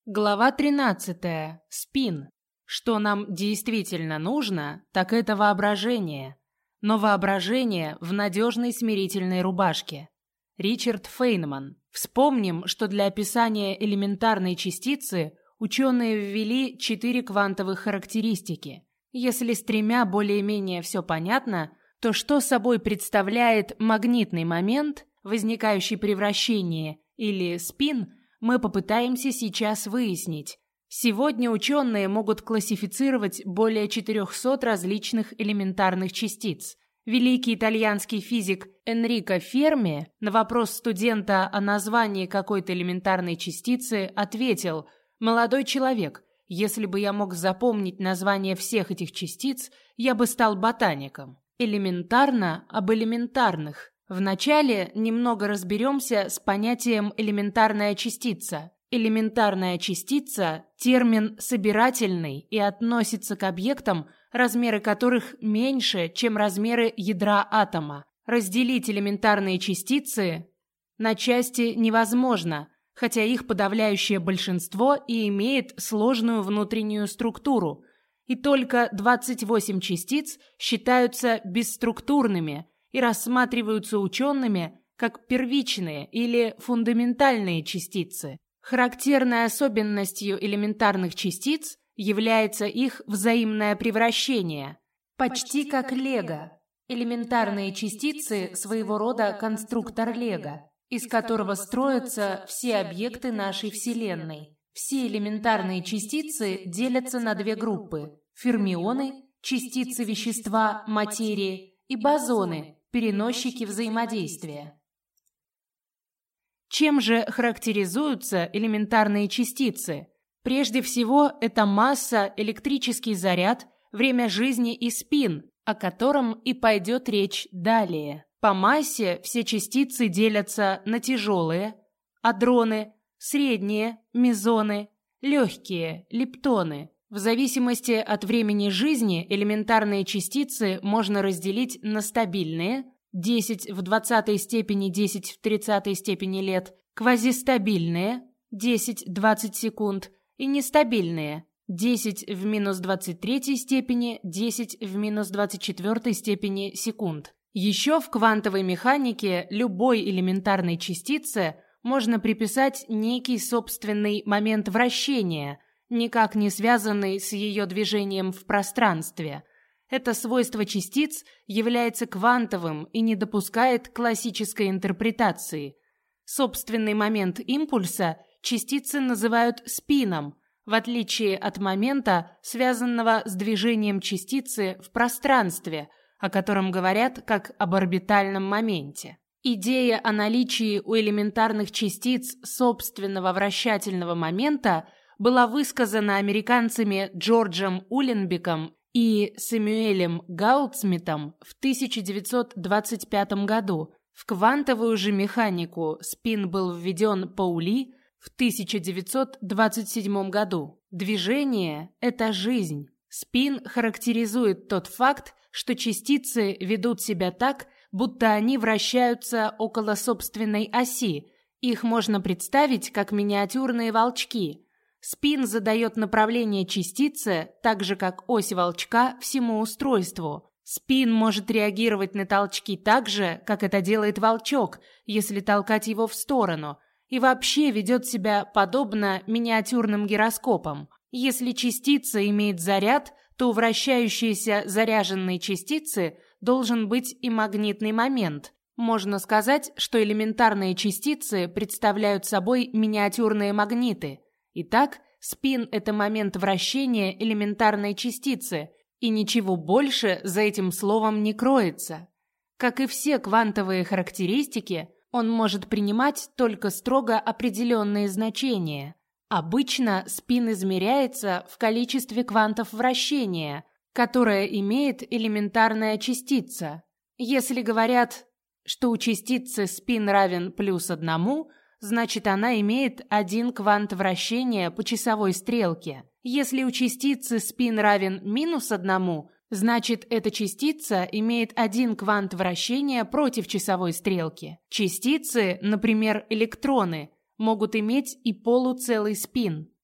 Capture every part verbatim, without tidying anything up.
Глава тринадцатая. Спин. Что нам действительно нужно, так это воображение. Но воображение в надежной смирительной рубашке. Ричард Фейнман. Вспомним, что для описания элементарной частицы ученые ввели четыре квантовых характеристики. Если с тремя более-менее все понятно, то что собой представляет магнитный момент, возникающий при вращении, или спин, мы попытаемся сейчас выяснить. Сегодня ученые могут классифицировать более четырехсот различных элементарных частиц. Великий итальянский физик Энрико Ферми на вопрос студента о названии какой-то элементарной частицы ответил: «Молодой человек, если бы я мог запомнить название всех этих частиц, я бы стал ботаником». Элементарно об элементарных. Вначале немного разберемся с понятием «элементарная частица». Элементарная частица – термин собирательный и относится к объектам, размеры которых меньше, чем размеры ядра атома. Разделить элементарные частицы на части невозможно, хотя их подавляющее большинство и имеет сложную внутреннюю структуру. И только двадцать восемь частиц считаются бесструктурными и рассматриваются учеными как первичные или фундаментальные частицы. Характерной особенностью элементарных частиц является их взаимное превращение. Почти как лего. Элементарные частицы – своего рода конструктор лего, из которого строятся все объекты нашей Вселенной. Все элементарные частицы делятся на две группы – фермионы, частицы вещества, материи, и бозоны, переносчики взаимодействия. Чем же характеризуются элементарные частицы? Прежде всего, это масса, электрический заряд, время жизни и спин, о котором и пойдет речь далее. По массе все частицы делятся на тяжелые, адроны, средние, мезоны, легкие, лептоны. В зависимости от времени жизни элементарные частицы можно разделить на стабильные, десять в двадцатой степени, десять в тридцатой степени лет, квазистабильные, десять-двадцать секунд, и нестабильные, десять в минус двадцать третьей степени, десять в минус двадцать четвёртой степени секунд. Еще в квантовой механике любой элементарной частице можно приписать некий собственный момент вращения, никак не связанный с ее движением в пространстве. Это свойство частиц является квантовым и не допускает классической интерпретации. Собственный момент импульса частицы называют спином, в отличие от момента, связанного с движением частицы в пространстве, о котором говорят как об орбитальном моменте. Идея о наличии у элементарных частиц собственного вращательного момента была высказана американцами Джорджем Уленбеком и Сэмюэлем Гаудсмитом в тысяча девятьсот двадцать пятом году. В квантовую же механику спин был введен Паули в тысяча девятьсот двадцать седьмом году. Движение – это жизнь. Спин характеризует тот факт, что частицы ведут себя так, будто они вращаются около собственной оси. Их можно представить как миниатюрные волчки. Спин задает направление частицы, так же как ось волчка всему устройству. Спин может реагировать на толчки так же, как это делает волчок, если толкать его в сторону, и вообще ведет себя подобно миниатюрным гироскопам. Если частица имеет заряд, то у вращающейся заряженной частицы должен быть и магнитный момент. Можно сказать, что элементарные частицы представляют собой миниатюрные магниты. Итак, спин – это момент вращения элементарной частицы, и ничего больше за этим словом не кроется. Как и все квантовые характеристики, он может принимать только строго определенные значения. Обычно спин измеряется в количестве квантов вращения, которое имеет элементарная частица. Если говорят, что у частицы спин равен плюс одному, значит, она имеет один квант вращения по часовой стрелке. Если у частицы спин равен минус одному, значит, эта частица имеет один квант вращения против часовой стрелки. Частицы, например, электроны, могут иметь и полуцелый спин.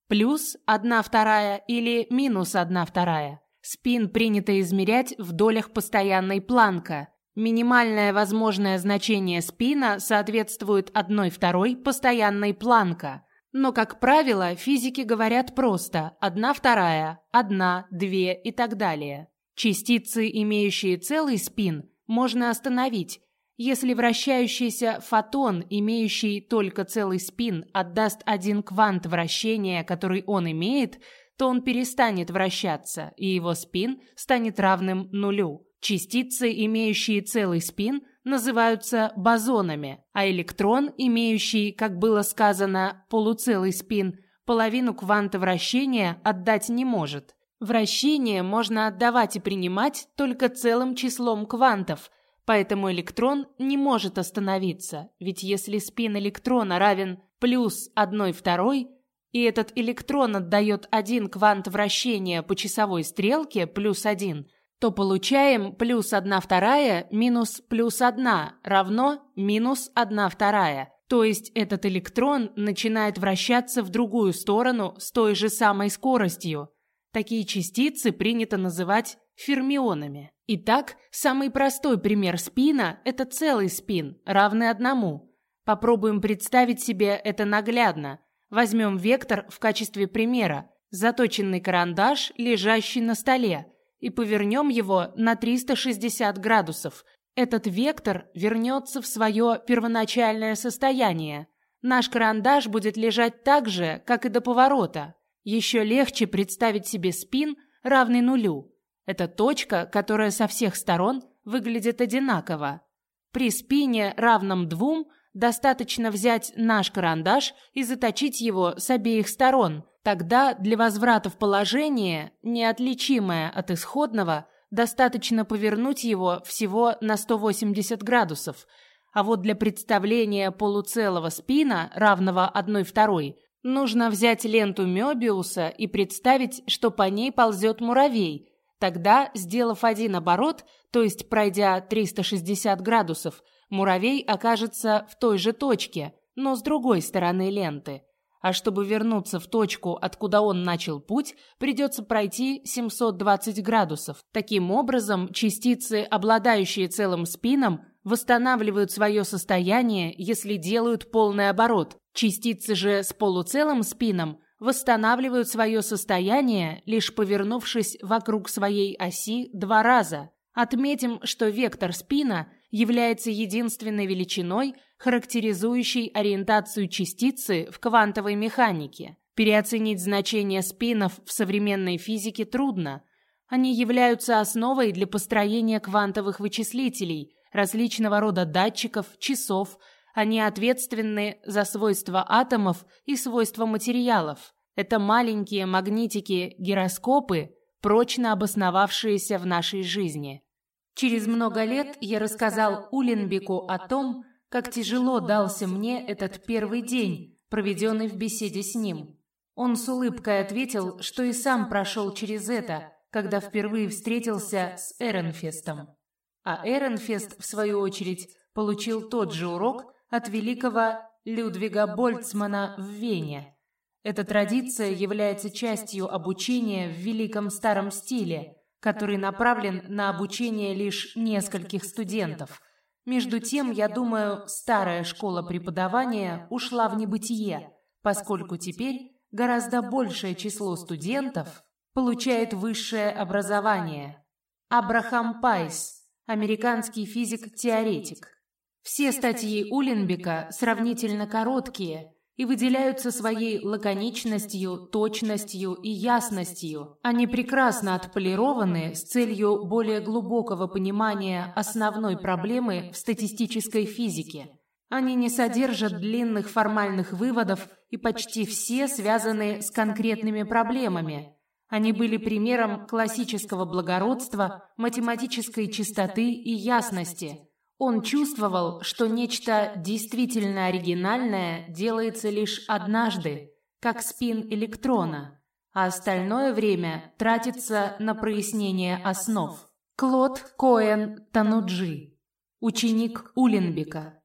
плюс одна вторая или минус одна вторая. Спин принято измерять в долях постоянной Планка. Минимальное возможное значение спина соответствует одной второй постоянной Планка. Но, как правило, физики говорят просто одна вторая, одна, две и так далее. Частицы, имеющие целый спин, можно остановить. Если вращающийся фотон, имеющий только целый спин, отдаст один квант вращения, который он имеет, то он перестанет вращаться, и его спин станет равным нулю. Частицы, имеющие целый спин, называются бозонами, а электрон, имеющий, как было сказано, полуцелый спин, половину кванта вращения отдать не может. Вращение можно отдавать и принимать только целым числом квантов, поэтому электрон не может остановиться, ведь если спин электрона равен плюс одной второй, и этот электрон отдает один квант вращения по часовой стрелке плюс один, то получаем плюс одна вторая минус плюс одна равно минус одна вторая. То есть этот электрон начинает вращаться в другую сторону с той же самой скоростью. Такие частицы принято называть фермионами. Итак, самый простой пример спина – это целый спин, равный одному. Попробуем представить себе это наглядно. Возьмем вектор в качестве примера, заточенный карандаш, лежащий на столе, и повернем его на триста шестьдесят градусов. Этот вектор вернется в свое первоначальное состояние. Наш карандаш будет лежать так же, как и до поворота. Еще легче представить себе спин, равный нулю. Это точка, которая со всех сторон выглядит одинаково. При спине, равном двум, достаточно взять наш карандаш и заточить его с обеих сторон. Тогда для возврата в положение, неотличимое от исходного, достаточно повернуть его всего на сто восемьдесят градусов. А вот для представления полуцелого спина, равного одной второй, нужно взять ленту Мёбиуса и представить, что по ней ползет муравей. Тогда, сделав один оборот, то есть пройдя триста шестьдесят градусов, муравей окажется в той же точке, но с другой стороны ленты. А чтобы вернуться в точку, откуда он начал путь, придется пройти семьсот двадцать градусов. Таким образом, частицы, обладающие целым спином, восстанавливают свое состояние, если делают полный оборот. Частицы же с полуцелым спином восстанавливают свое состояние, лишь повернувшись вокруг своей оси два раза. Отметим, что вектор спина является единственной величиной, характеризующей ориентацию частицы в квантовой механике. Переоценить значение спинов в современной физике трудно. Они являются основой для построения квантовых вычислителей, различного рода датчиков, часов. Они ответственны за свойства атомов и свойства материалов. Это маленькие магнитики-гироскопы, прочно обосновавшиеся в нашей жизни. Через много лет я рассказал Уленбеку о том, как тяжело дался мне этот первый день, проведенный в беседе с ним. Он с улыбкой ответил, что и сам прошел через это, когда впервые встретился с Эренфестом. А Эренфест, в свою очередь, получил тот же урок от великого Людвига Больцмана в Вене. Эта традиция является частью обучения в великом старом стиле, который направлен на обучение лишь нескольких студентов. Между тем, я думаю, старая школа преподавания ушла в небытие, поскольку теперь гораздо большее число студентов получает высшее образование. Абрахам Пайс, американский физик-теоретик. Все статьи Уленбека сравнительно короткие и выделяются своей лаконичностью, точностью и ясностью. Они прекрасно отполированы с целью более глубокого понимания основной проблемы в статистической физике. Они не содержат длинных формальных выводов и почти все связаны с конкретными проблемами. Они были примером классического благородства, математической чистоты и ясности. Он чувствовал, что нечто действительно оригинальное делается лишь однажды, как спин электрона, а остальное время тратится на прояснение основ. Клод Коэн Тануджи, ученик Уленбека.